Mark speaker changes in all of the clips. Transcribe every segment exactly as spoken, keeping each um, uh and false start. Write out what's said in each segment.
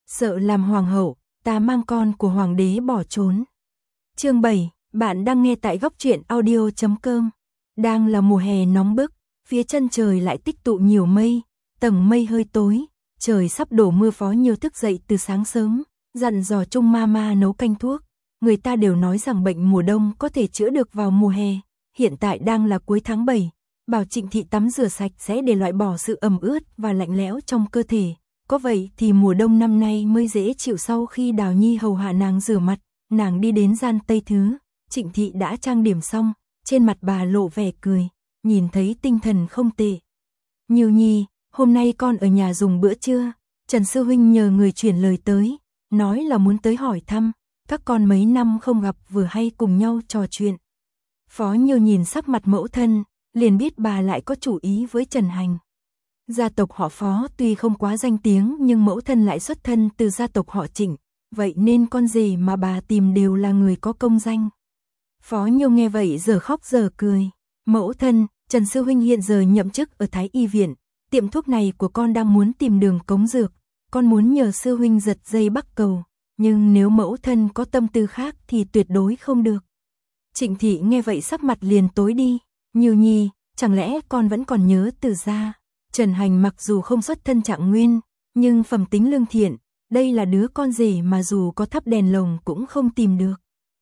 Speaker 1: sợ làm hoàng hậu, ta mang con của hoàng đế bỏ trốn. Chương bảy, bạn đang nghe tại góc truyện audio chấm com. Đang là mùa hè nóng bức, phía chân trời lại tích tụ nhiều mây, tầng mây hơi tối, trời sắp đổ mưa. Phó Nhiêu thức dậy từ sáng sớm, dặn dò Trung ma ma nấu canh thuốc. Người ta đều nói rằng bệnh mùa đông có thể chữa được vào mùa hè, hiện tại đang là cuối tháng bảy, bảo Trịnh Thị tắm rửa sạch sẽ để loại bỏ sự ẩm ướt và lạnh lẽo trong cơ thể. Có vậy thì mùa đông năm nay mới dễ chịu. Sau khi Đào Nhi hầu hạ nàng rửa mặt, nàng đi đến gian Tây Thứ, Trịnh Thị đã trang điểm xong, trên mặt bà lộ vẻ cười, nhìn thấy tinh thần không tệ. Nhiêu Nhi, hôm nay con ở nhà dùng bữa trưa, Trần sư huynh nhờ người chuyển lời tới, nói là muốn tới hỏi thăm, các con mấy năm không gặp vừa hay cùng nhau trò chuyện. Phó Nhiêu nhìn sắc mặt mẫu thân, liền biết bà lại có chủ ý với Trần Hành. Gia tộc họ Phó tuy không quá danh tiếng nhưng mẫu thân lại xuất thân từ gia tộc họ Trịnh, vậy nên con rể mà bà tìm đều là người có công danh. Phó Nhiêu nghe vậy giờ khóc giờ cười. Mẫu thân, Trần sư huynh hiện giờ nhậm chức ở Thái Y viện, tiệm thuốc này của con đang muốn tìm đường cống dược, con muốn nhờ sư huynh giật dây bắc cầu, nhưng nếu mẫu thân có tâm tư khác thì tuyệt đối không được. Trịnh Thị nghe vậy sắc mặt liền tối đi. Nhiêu Nhi, chẳng lẽ con vẫn còn nhớ từ gia? Trần Hành mặc dù không xuất thân trạng nguyên, nhưng phẩm tính lương thiện, đây là đứa con rể mà dù có thắp đèn lồng cũng không tìm được.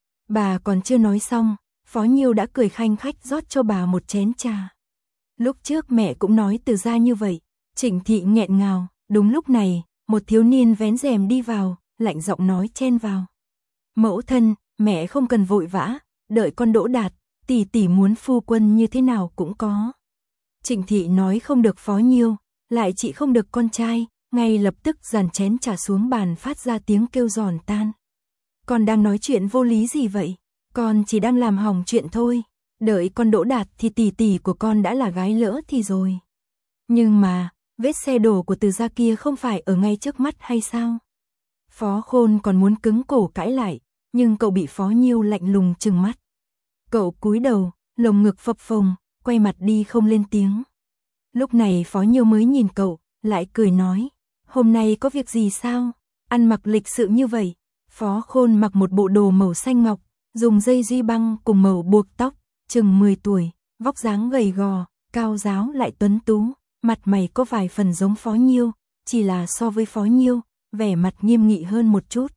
Speaker 1: Bà còn chưa nói xong, Phó Nhiêu đã cười khanh khách rót cho bà một chén trà. Lúc trước mẹ cũng nói từ gia như vậy. Trịnh Thị nghẹn ngào. Đúng lúc này, một thiếu niên vén rèm đi vào, lạnh giọng nói chen vào. Mẫu thân, mẹ không cần vội vã, đợi con đỗ đạt, tỷ tỷ muốn phu quân như thế nào cũng có. Trịnh Thị nói không được Phó Nhiêu, lại chị không được con trai, ngay lập tức dàn chén trà xuống bàn phát ra tiếng kêu giòn tan. Con đang nói chuyện vô lý gì vậy? Con chỉ đang làm hỏng chuyện thôi. Đợi con đỗ đạt thì tỷ tỷ của con đã là gái lỡ thì rồi. Nhưng mà, vết xe đổ của từ gia kia không phải ở ngay trước mắt hay sao? Phó Khôn còn muốn cứng cổ cãi lại, nhưng cậu bị Phó Nhiêu lạnh lùng trừng mắt. Cậu cúi đầu, lồng ngực phập phồng, quay mặt đi không lên tiếng. Lúc này Phó Nhiêu mới nhìn cậu, lại cười nói, hôm nay có việc gì sao? Ăn mặc lịch sự như vậy. Phó Khôn mặc một bộ đồ màu xanh ngọc, dùng dây duy băng cùng màu buộc tóc, chừng mười tuổi, vóc dáng gầy gò, cao ráo lại tuấn tú, mặt mày có vài phần giống Phó Nhiêu, chỉ là so với Phó Nhiêu, vẻ mặt nghiêm nghị hơn một chút.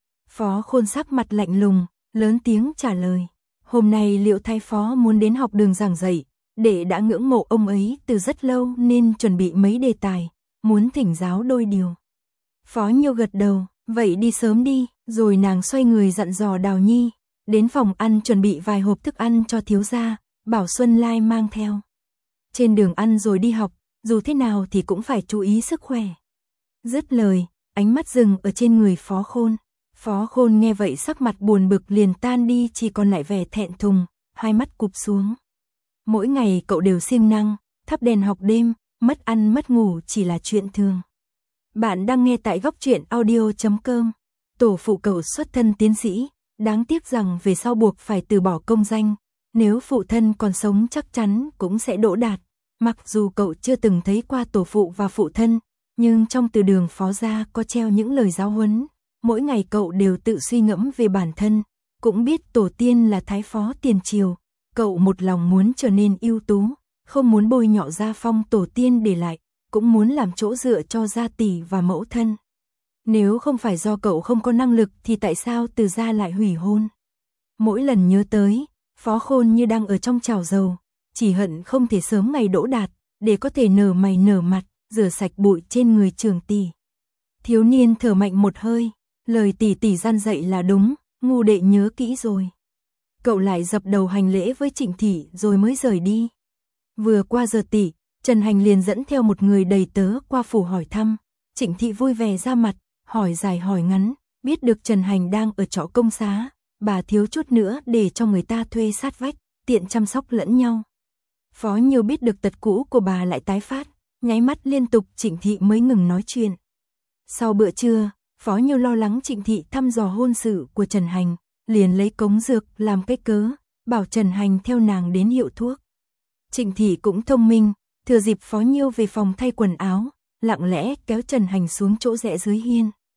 Speaker 1: Phó Khôn sắc mặt lạnh lùng, lớn tiếng trả lời, hôm nay Liệu Thái Phó muốn đến học đường giảng dạy, đệ đã ngưỡng mộ ông ấy từ rất lâu nên chuẩn bị mấy đề tài, muốn thỉnh giáo đôi điều. Phó Nhiêu gật đầu, vậy đi sớm đi, rồi nàng xoay người dặn dò Đào Nhi, đến phòng ăn chuẩn bị vài hộp thức ăn cho thiếu gia, bảo Xuân Lai mang theo. Trên đường ăn rồi đi học, dù thế nào thì cũng phải chú ý sức khỏe. Dứt lời, ánh mắt dừng ở trên người Phó Khôn. Phó Khôn nghe vậy sắc mặt buồn bực liền tan đi, chỉ còn lại vẻ thẹn thùng, hai mắt cụp xuống. Mỗi ngày cậu đều siêng năng, thắp đèn học đêm, mất ăn mất ngủ chỉ là chuyện thường. Bạn đang nghe tại góc truyện audio chấm com. Tổ phụ cậu xuất thân tiến sĩ, đáng tiếc rằng về sau buộc phải từ bỏ công danh. Nếu phụ thân còn sống chắc chắn cũng sẽ đỗ đạt. Mặc dù cậu chưa từng thấy qua tổ phụ và phụ thân, nhưng trong từ đường Phó gia có treo những lời giáo huấn. Mỗi ngày cậu đều tự suy ngẫm về bản thân, cũng biết tổ tiên là Thái Phó tiền triều. Cậu một lòng muốn trở nên ưu tú, không muốn bôi nhọ gia phong tổ tiên để lại, cũng muốn làm chỗ dựa cho gia tỷ và mẫu thân. Nếu không phải do cậu không có năng lực thì tại sao từ gia lại hủy hôn? Mỗi lần nhớ tới, Phó Khôn như đang ở trong chảo dầu, chỉ hận không thể sớm ngày đỗ đạt, để có thể nở mày nở mặt, rửa sạch bụi trên người trưởng tỷ. Thiếu niên thở mạnh một hơi, lời tỷ tỷ gian dạy là đúng, ngu đệ nhớ kỹ rồi. Cậu lại dập đầu hành lễ với Trịnh Thị rồi mới rời đi. Vừa qua giờ tỷ, Trần Hành liền dẫn theo một người đầy tớ qua phủ hỏi thăm. Trịnh Thị vui vẻ ra mặt, hỏi dài hỏi ngắn, biết được Trần Hành đang ở trọ công xá, bà thiếu chút nữa để cho người ta thuê sát vách, tiện chăm sóc lẫn nhau. Phó Nhiêu biết được tật cũ của bà lại tái phát, nháy mắt liên tục. Trịnh Thị mới ngừng nói chuyện. Sau bữa trưa, Phó Nhiêu lo lắng Trịnh Thị thăm dò hôn sự của Trần Hành, liền lấy cống dược làm cái cớ, bảo Trần Hành theo nàng đến hiệu thuốc. Trịnh Thị cũng thông minh, thừa dịp Phó Nhiêu về phòng thay quần áo, lặng lẽ kéo Trần Hành xuống chỗ rẽ dưới hiên.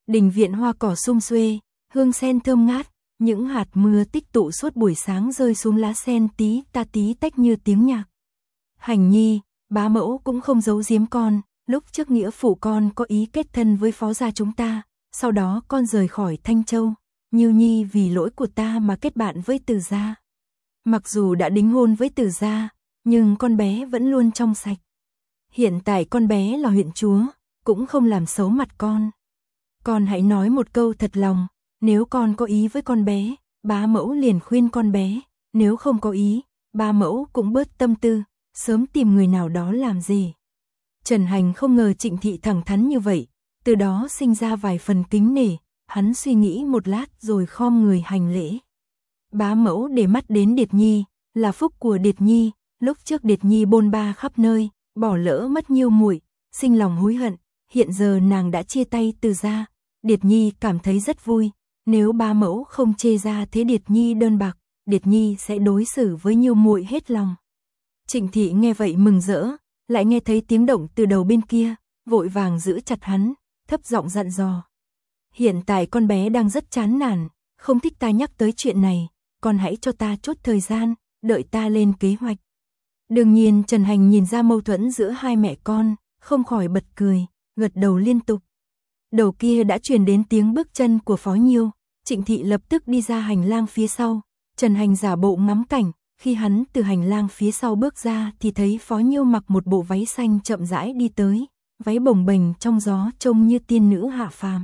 Speaker 1: Đình viện hoa cỏ sum xuê, hương sen thơm ngát, những hạt mưa tích tụ suốt buổi sáng rơi xuống lá sen tí ta tí tách như tiếng nhạc. Hành nhi, bá mẫu cũng không giấu giếm con, lúc trước nghĩa phụ con có ý kết thân với phó gia chúng ta, sau đó con rời khỏi Thanh Châu, Nhiêu nhi vì lỗi của ta mà kết bạn với Từ gia. Mặc dù đã đính hôn với Từ gia, nhưng con bé vẫn luôn trong sạch. Hiện tại con bé là huyện chúa, cũng không làm xấu mặt con. Con hãy nói một câu thật lòng, nếu con có ý với con bé, bá mẫu liền khuyên con bé, nếu không có ý, bá mẫu cũng bớt tâm tư, sớm tìm người nào đó làm gì. Trần Hành không ngờ Trịnh Thị thẳng thắn như vậy, từ đó sinh ra vài phần kính nể, hắn suy nghĩ một lát rồi khom người hành lễ. Bá mẫu để mắt đến Điệt Nhi, là phúc của Điệt Nhi, lúc trước Điệt Nhi bôn ba khắp nơi, bỏ lỡ mất Nhiêu muội, sinh lòng hối hận, hiện giờ nàng đã chia tay Từ gia, Điệt Nhi cảm thấy rất vui, nếu bá mẫu không chê ra thế Điệt Nhi đơn bạc, Điệt Nhi sẽ đối xử với Nhiêu muội hết lòng. Trịnh Thị nghe vậy mừng rỡ, lại nghe thấy tiếng động từ đầu bên kia, vội vàng giữ chặt hắn, thấp giọng dặn dò. Hiện tại con bé đang rất chán nản, không thích ta nhắc tới chuyện này, con hãy cho ta chút thời gian, đợi ta lên kế hoạch. Đương nhiên Trần Hành nhìn ra mâu thuẫn giữa hai mẹ con, không khỏi bật cười, gật đầu liên tục. Đầu kia đã truyền đến tiếng bước chân của Phó Nhiêu, Trịnh Thị lập tức đi ra hành lang phía sau, Trần Hành giả bộ ngắm cảnh, khi hắn từ hành lang phía sau bước ra thì thấy Phó Nhiêu mặc một bộ váy xanh chậm rãi đi tới, váy bồng bềnh trong gió trông như tiên nữ hạ phàm.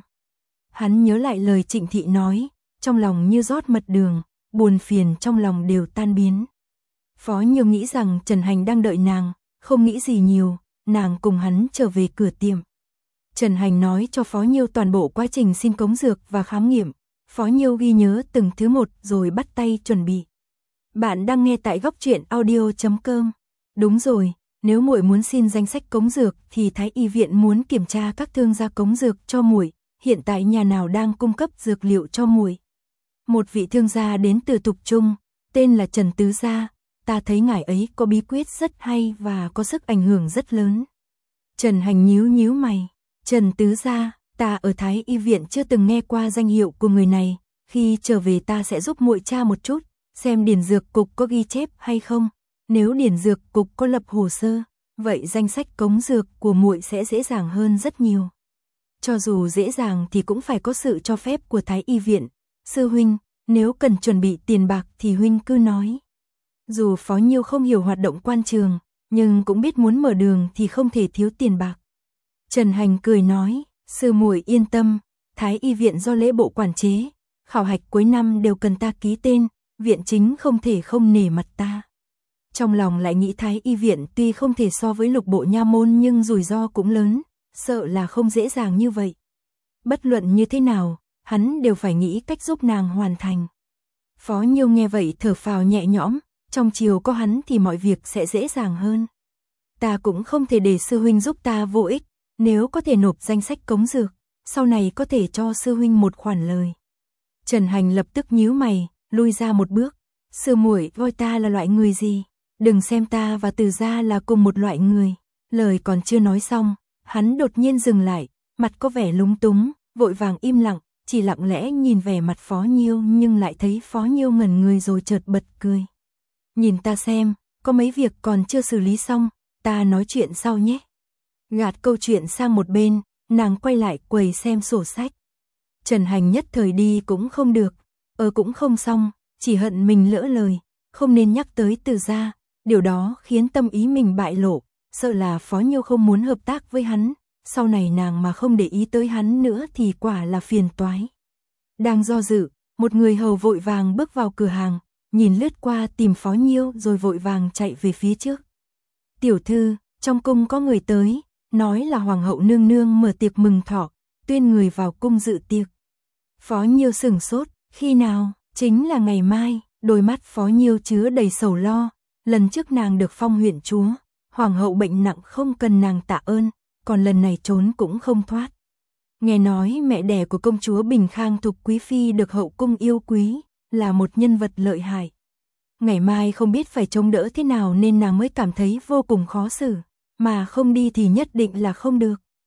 Speaker 1: Hắn nhớ lại lời Trịnh Thị nói, trong lòng như rót mật đường, buồn phiền trong lòng đều tan biến. Phó Nhiêu nghĩ rằng Trần Hành đang đợi nàng, không nghĩ gì nhiều, nàng cùng hắn trở về cửa tiệm. Trần Hành nói cho Phó Nhiêu toàn bộ quá trình xin cống dược và khám nghiệm, Phó Nhiêu ghi nhớ từng thứ một rồi bắt tay chuẩn bị. Bạn đang nghe tại góc truyện audio chấm com. Đúng rồi, nếu muội muốn xin danh sách cống dược thì Thái y viện muốn kiểm tra các thương gia cống dược cho muội, hiện tại nhà nào đang cung cấp dược liệu cho muội. Một vị thương gia đến từ Tục Trung, tên là Trần Tứ Gia, ta thấy ngài ấy có bí quyết rất hay và có sức ảnh hưởng rất lớn. Trần Hành nhíu nhíu mày, Trần Tứ Gia, ta ở Thái y viện chưa từng nghe qua danh hiệu của người này, khi trở về ta sẽ giúp muội tra một chút, xem điển dược cục có ghi chép hay không, nếu điển dược cục có lập hồ sơ, vậy danh sách cống dược của muội sẽ dễ dàng hơn rất nhiều. Cho dù dễ dàng thì cũng phải có sự cho phép của Thái y viện. Sư huynh, nếu cần chuẩn bị tiền bạc thì huynh cứ nói. Dù Phó Nhiêu không hiểu hoạt động quan trường, nhưng cũng biết muốn mở đường thì không thể thiếu tiền bạc. Trần Hành cười nói, sư muội yên tâm, Thái y viện do lễ bộ quản chế, khảo hạch cuối năm đều cần ta ký tên, viện chính không thể không nể mặt ta. Trong lòng lại nghĩ Thái y viện tuy không thể so với lục bộ nha môn nhưng rủi ro cũng lớn, sợ là không dễ dàng như vậy. Bất luận như thế nào, hắn đều phải nghĩ cách giúp nàng hoàn thành. Phó Nhiêu nghe vậy thở phào nhẹ nhõm, trong chiều có hắn thì mọi việc sẽ dễ dàng hơn. Ta cũng không thể để sư huynh giúp ta vô ích, nếu có thể nộp danh sách cống dược, sau này có thể cho sư huynh một khoản lời. Trần Hành lập tức nhíu mày, lui ra một bước, sư muội coi ta là loại người gì, đừng xem ta và Từ gia là cùng một loại người. Lời còn chưa nói xong, hắn đột nhiên dừng lại, mặt có vẻ lúng túng, vội vàng im lặng, chỉ lặng lẽ nhìn vẻ mặt Phó Nhiêu nhưng lại thấy Phó Nhiêu ngẩn người rồi chợt bật cười. Nhìn ta xem, có mấy việc còn chưa xử lý xong, ta nói chuyện sau nhé. Gạt câu chuyện sang một bên, nàng quay lại quầy xem sổ sách. Trần Hành nhất thời đi cũng không được, ờ cũng không xong, chỉ hận mình lỡ lời, không nên nhắc tới Từ gia, điều đó khiến tâm ý mình bại lộ, sợ là Phó Nhiêu không muốn hợp tác với hắn, sau này nàng mà không để ý tới hắn nữa thì quả là phiền toái. Đang do dự, một người hầu vội vàng bước vào cửa hàng, nhìn lướt qua tìm Phó Nhiêu rồi vội vàng chạy về phía trước. Tiểu thư, trong cung có người tới, nói là hoàng hậu nương nương mở tiệc mừng thọ, tuyên người vào cung dự tiệc. Phó Nhiêu sửng sốt, khi nào? Chính là ngày mai. Đôi mắt Phó Nhiêu chứa đầy sầu lo, lần trước nàng được phong huyện chúa, hoàng hậu bệnh nặng không cần nàng tạ ơn, còn lần này trốn cũng không thoát. Nghe nói mẹ đẻ của công chúa Bình Khang Thục quý phi được hậu cung yêu quý, là một nhân vật lợi hại. Ngày mai không biết phải chống đỡ thế nào nên nàng mới cảm thấy vô cùng khó xử, mà không đi thì nhất định là không được.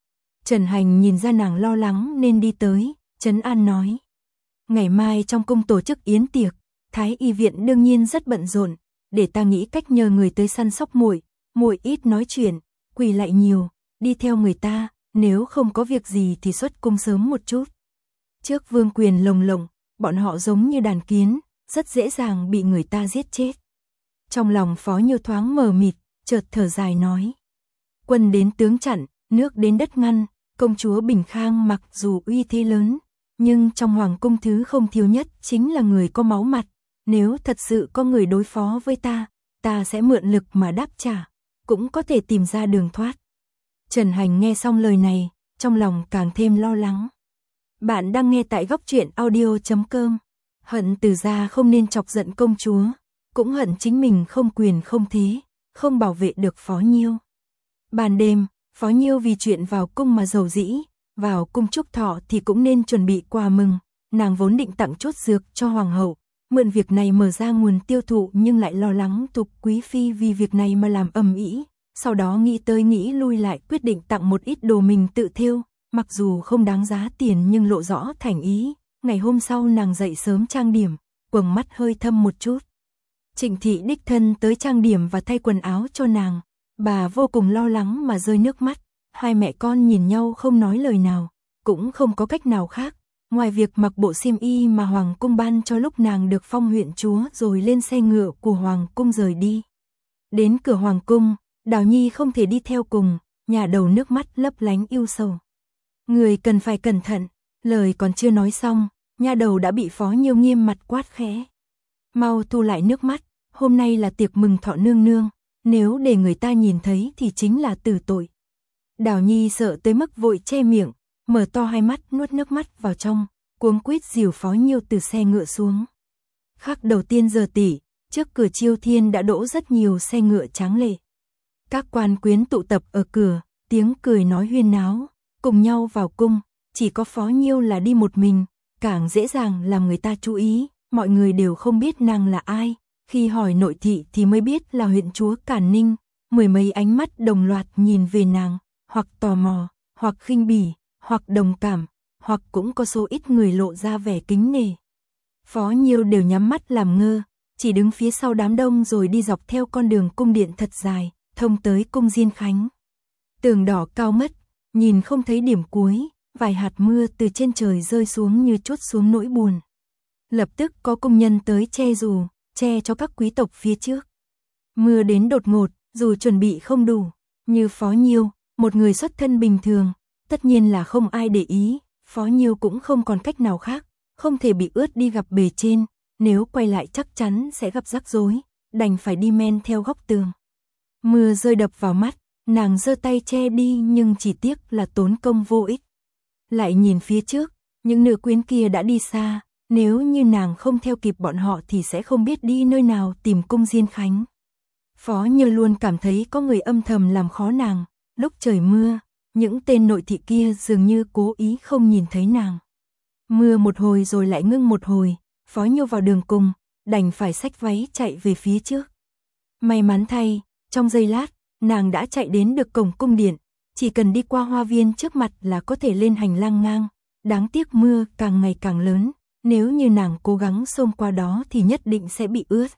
Speaker 1: Trần Hành nhìn ra nàng lo lắng nên đi tới, trấn an nói. Ngày mai trong cung tổ chức yến tiệc, Thái y viện đương nhiên rất bận rộn, để ta nghĩ cách nhờ người tới săn sóc muội, muội ít nói chuyện, quỳ lại nhiều, đi theo người ta, nếu không có việc gì thì xuất cung sớm một chút. Trước vương quyền lồng lộng, bọn họ giống như đàn kiến, rất dễ dàng bị người ta giết chết. Trong lòng Phó Nhiêu thoáng mờ mịt, chợt thở dài nói. Quân đến tướng chặn, nước đến đất ngăn, công chúa Bình Khang mặc dù uy thế lớn, nhưng trong hoàng cung thứ không thiếu nhất chính là người có máu mặt. Nếu thật sự có người đối phó với ta, ta sẽ mượn lực mà đáp trả, cũng có thể tìm ra đường thoát. Trần Hành nghe xong lời này, trong lòng càng thêm lo lắng. Bạn đang nghe tại góc truyện audio chấm com. Hận Từ gia không nên chọc giận công chúa, cũng hận chính mình không quyền không thế, không bảo vệ được Phó Nhiêu. Ban đêm, Phó Nhiêu vì chuyện vào cung mà giàu dĩ, vào cung chúc thọ thì cũng nên chuẩn bị quà mừng, nàng vốn định tặng chốt dược cho hoàng hậu, mượn việc này mở ra nguồn tiêu thụ nhưng lại lo lắng Tục quý phi vì việc này mà làm ầm ĩ, sau đó nghĩ tới nghĩ lui lại quyết định tặng một ít đồ mình tự thêu, mặc dù không đáng giá tiền nhưng lộ rõ thành ý. Ngày hôm sau nàng dậy sớm trang điểm, quầng mắt hơi thâm một chút. Trịnh thị đích thân tới trang điểm và thay quần áo cho nàng, bà vô cùng lo lắng mà rơi nước mắt, hai mẹ con nhìn nhau không nói lời nào, cũng không có cách nào khác, ngoài việc mặc bộ xiêm y mà hoàng cung ban cho lúc nàng được phong huyện chúa rồi lên xe ngựa của hoàng cung rời đi. Đến cửa hoàng cung, Đào Nhi không thể đi theo cùng, nhà đầu nước mắt lấp lánh ưu sầu. Người cần phải cẩn thận, lời còn chưa nói xong, nhà đầu đã bị Phó Nhiêu nghiêm mặt quát khẽ. Mau thu lại nước mắt, hôm nay là tiệc mừng thọ nương nương, nếu để người ta nhìn thấy thì chính là tử tội. Đào Nhi sợ tới mức vội che miệng, mở to hai mắt nuốt nước mắt vào trong, cuống quýt dìu Phó Nhiêu từ xe ngựa xuống. Khắc đầu tiên giờ tỉ, trước cửa Chiêu Thiên đã đỗ rất nhiều xe ngựa tráng lệ. Các quan quyến tụ tập ở cửa, tiếng cười nói huyên náo, cùng nhau vào cung, chỉ có Phó Nhiêu là đi một mình, càng dễ dàng làm người ta chú ý, mọi người đều không biết nàng là ai, khi hỏi nội thị thì mới biết là huyện chúa Càn Ninh, mười mấy ánh mắt đồng loạt nhìn về nàng, hoặc tò mò, hoặc khinh bỉ, hoặc đồng cảm, hoặc cũng có số ít người lộ ra vẻ kính nể. Phó Nhiêu đều nhắm mắt làm ngơ, chỉ đứng phía sau đám đông rồi đi dọc theo con đường cung điện thật dài, thông tới cung Diên Khánh. Tường đỏ cao mất, nhìn không thấy điểm cuối, vài hạt mưa từ trên trời rơi xuống như trút xuống nỗi buồn. Lập tức có công nhân tới che dù, che cho các quý tộc phía trước. Mưa đến đột ngột, dù chuẩn bị không đủ, như Phó Nhiêu, một người xuất thân bình thường, tất nhiên là không ai để ý, Phó Nhiêu cũng không còn cách nào khác, không thể bị ướt đi gặp bề trên, nếu quay lại chắc chắn sẽ gặp rắc rối, đành phải đi men theo góc tường. Mưa rơi đập vào mắt, nàng giơ tay che đi nhưng chỉ tiếc là tốn công vô ích. Lại nhìn phía trước, những nữ quyến kia đã đi xa, nếu như nàng không theo kịp bọn họ thì sẽ không biết đi nơi nào tìm cung Diên Khánh. Phó Nhiêu luôn cảm thấy có người âm thầm làm khó nàng, lúc trời mưa, những tên nội thị kia dường như cố ý không nhìn thấy nàng. Mưa một hồi rồi lại ngưng một hồi, Phó Nhiêu vào đường cùng, đành phải xách váy chạy về phía trước. May mắn thay, trong giây lát, nàng đã chạy đến được cổng cung điện, chỉ cần đi qua hoa viên trước mặt là có thể lên hành lang ngang, đáng tiếc mưa càng ngày càng lớn, nếu như nàng cố gắng xông qua đó thì nhất định sẽ bị ướt.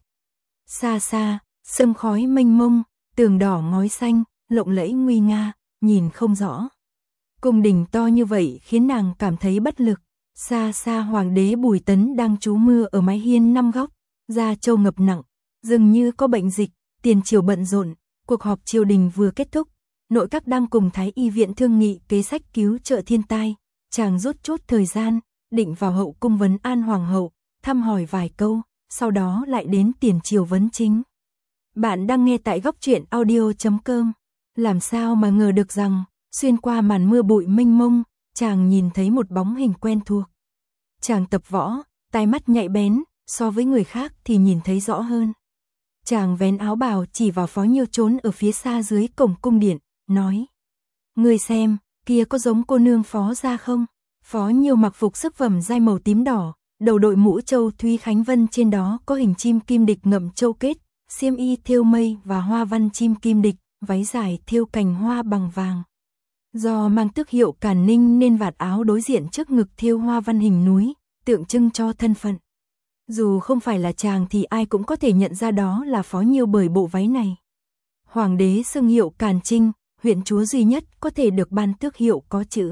Speaker 1: Xa xa, sương khói mênh mông, tường đỏ ngói xanh, lộng lẫy nguy nga, nhìn không rõ. Cung đình to như vậy khiến nàng cảm thấy bất lực. Xa xa hoàng đế Bùi Tấn đang trú mưa ở mái hiên năm góc, da trâu ngập nặng, dường như có bệnh dịch, tiền triều bận rộn, cuộc họp triều đình vừa kết thúc, nội các đang cùng Thái y viện thương nghị kế sách cứu trợ thiên tai, chàng rút chút thời gian, định vào hậu cung vấn an hoàng hậu, thăm hỏi vài câu, sau đó lại đến tiền triều vấn chính. Bạn đang nghe tại góc truyện audio chấm com. Làm sao mà ngờ được rằng, xuyên qua màn mưa bụi mênh mông, chàng nhìn thấy một bóng hình quen thuộc. Chàng tập võ, tai mắt nhạy bén, so với người khác thì nhìn thấy rõ hơn. Chàng vén áo bào chỉ vào Phó Nhiêu trốn ở phía xa dưới cổng cung điện, nói: "Ngươi xem, kia có giống cô nương Phó gia không?" Phó Nhiêu mặc phục sức vẩm dai màu tím đỏ, đầu đội mũ châu Thúy Khánh Vân, trên đó có hình chim kim địch ngậm châu kết, xiêm y thêu mây và hoa văn chim kim địch, váy dài thêu cành hoa bằng vàng. Do mang tước hiệu Càn Ninh nên vạt áo đối diện trước ngực thêu hoa văn hình núi, tượng trưng cho thân phận. Dù không phải là chàng thì ai cũng có thể nhận ra đó là Phó Nhiêu bởi bộ váy này. Hoàng đế xưng hiệu Càn Trinh, huyện chúa duy nhất có thể được ban tước hiệu có chữ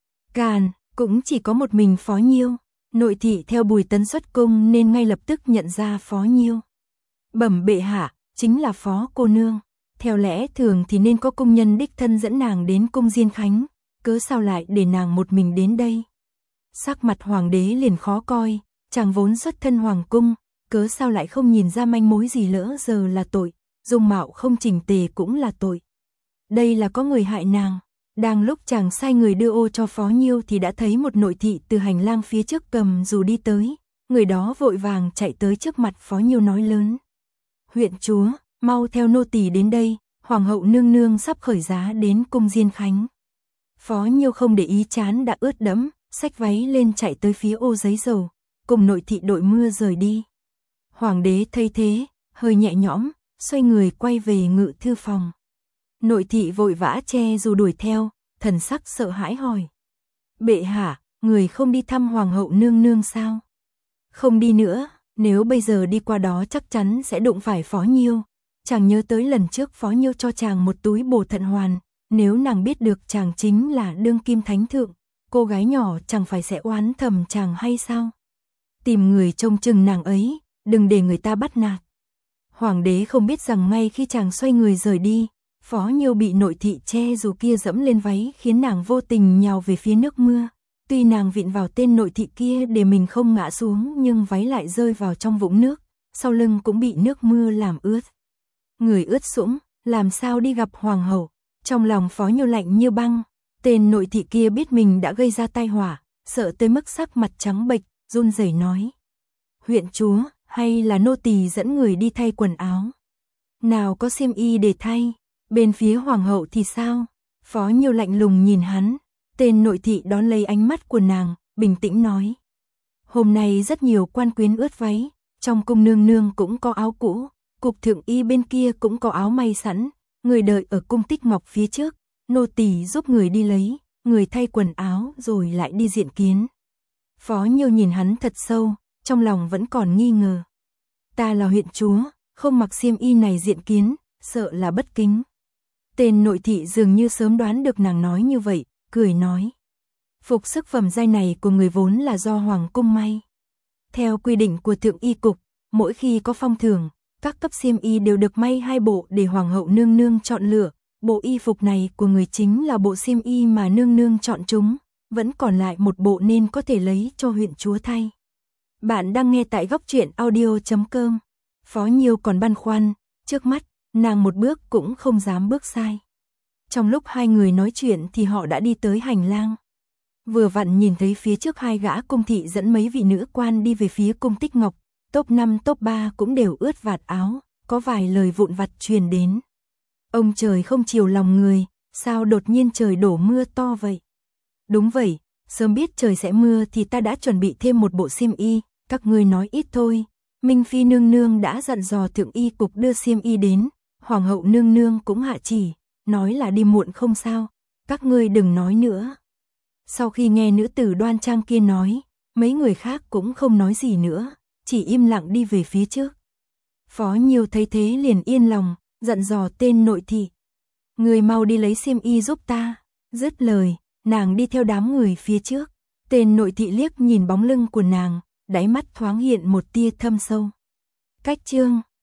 Speaker 1: Càn, cũng chỉ có một mình Phó Nhiêu. Nội thị theo Bùi Tấn xuất cung nên ngay lập tức nhận ra Phó Nhiêu. Bẩm bệ hạ, chính là Phó cô nương. Theo lẽ thường thì nên có công nhân đích thân dẫn nàng đến cung Diên Khánh, cớ sao lại để nàng một mình đến đây? Sắc mặt hoàng đế liền khó coi, chàng vốn xuất thân hoàng cung, cớ sao lại không nhìn ra manh mối gì lỡ giờ là tội, dung mạo không chỉnh tề cũng là tội. Đây là có người hại nàng. Đang lúc chàng sai người đưa ô cho Phó Nhiêu thì đã thấy một nội thị từ hành lang phía trước cầm dù đi tới, người đó vội vàng chạy tới trước mặt Phó Nhiêu nói lớn: "Huyện chúa, mau theo nô tỳ đến đây, hoàng hậu nương nương sắp khởi giá đến cung Diên Khánh." Phó Nhiêu không để ý trán đã ướt đẫm, xách váy lên chạy tới phía ô giấy dầu, cùng nội thị đội mưa rời đi. Hoàng đế thấy thế, hơi nhẹ nhõm, xoay người quay về ngự thư phòng. Nội thị vội vã che dù đuổi theo, thần sắc sợ hãi hỏi: "Bệ hạ, người không đi thăm hoàng hậu nương nương sao?" "Không đi nữa, nếu bây giờ đi qua đó chắc chắn sẽ đụng phải Phó Nhiêu." Chàng nhớ tới lần trước Phó Nhiêu cho chàng một túi bổ thận hoàn, nếu nàng biết được chàng chính là đương kim thánh thượng, cô gái nhỏ chẳng phải sẽ oán thầm chàng hay sao? Tìm người trông chừng nàng ấy, đừng để người ta bắt nạt. Hoàng đế không biết rằng ngay khi chàng xoay người rời đi, Phó Nhiêu bị nội thị che dù kia dẫm lên váy khiến nàng vô tình nhào về phía nước mưa. Tuy nàng vịn vào tên nội thị kia để mình không ngã xuống nhưng váy lại rơi vào trong vũng nước, sau lưng cũng bị nước mưa làm ướt. Người ướt sũng, làm sao đi gặp hoàng hậu? Trong lòng Phó Nhiêu lạnh như băng, tên nội thị kia biết mình đã gây ra tai họa, sợ tới mức sắc mặt trắng bệch, run rẩy nói: "Huyện chúa, hay là nô tỳ dẫn người đi thay quần áo?" "Nào có xiêm y để thay, bên phía hoàng hậu thì sao?" Phó Nhiêu lạnh lùng nhìn hắn, tên nội thị đón lấy ánh mắt của nàng, bình tĩnh nói: "Hôm nay rất nhiều quan quyến ướt váy, trong cung nương nương cũng có áo cũ, cục thượng y bên kia cũng có áo may sẵn, người đợi ở cung Tích Ngọc phía trước, nô tỳ giúp người đi lấy, người thay quần áo rồi lại đi diện kiến." Phó Nhiêu nhìn hắn thật sâu, trong lòng vẫn còn nghi ngờ. "Ta là huyện chúa, không mặc xiêm y này diện kiến, sợ là bất kính." Tên nội thị dường như sớm đoán được nàng nói như vậy, cười nói: "Phục sức phẩm giai này của người vốn là do hoàng cung may. Theo quy định của thượng y cục, mỗi khi có phong thưởng, các cấp xiêm y đều được may hai bộ để hoàng hậu nương nương chọn lựa. Bộ y phục này của người chính là bộ xiêm y mà nương nương chọn chúng, vẫn còn lại một bộ nên có thể lấy cho huyện chúa thay." Bạn đang nghe tại góc truyện audio chấm com. Phó Nhiêu còn băn khoăn, trước mắt, nàng một bước cũng không dám bước sai. Trong lúc hai người nói chuyện thì họ đã đi tới hành lang. Vừa vặn nhìn thấy phía trước hai gã cung thị dẫn mấy vị nữ quan đi về phía cung Tích Ngọc, top năm top ba cũng đều ướt vạt áo, có vài lời vụn vặt truyền đến. "Ông trời không chiều lòng người, sao đột nhiên trời đổ mưa to vậy?" "Đúng vậy, sớm biết trời sẽ mưa thì ta đã chuẩn bị thêm một bộ xiêm y, các ngươi nói ít thôi. Minh Phi nương nương đã dặn dò thượng y cục đưa xiêm y đến, hoàng hậu nương nương cũng hạ chỉ, nói là đi muộn không sao, các ngươi đừng nói nữa." Sau khi nghe nữ tử đoan trang kia nói, mấy người khác cũng không nói gì nữa, chỉ im lặng đi về phía trước. Phó Nhiêu thấy thế liền yên lòng, dặn dò tên nội thị: "Người mau đi lấy xiêm y giúp ta." Dứt lời, nàng đi theo đám người phía trước. Tên nội thị liếc nhìn bóng lưng của nàng, đáy mắt thoáng hiện một tia thâm sâu. Cách chương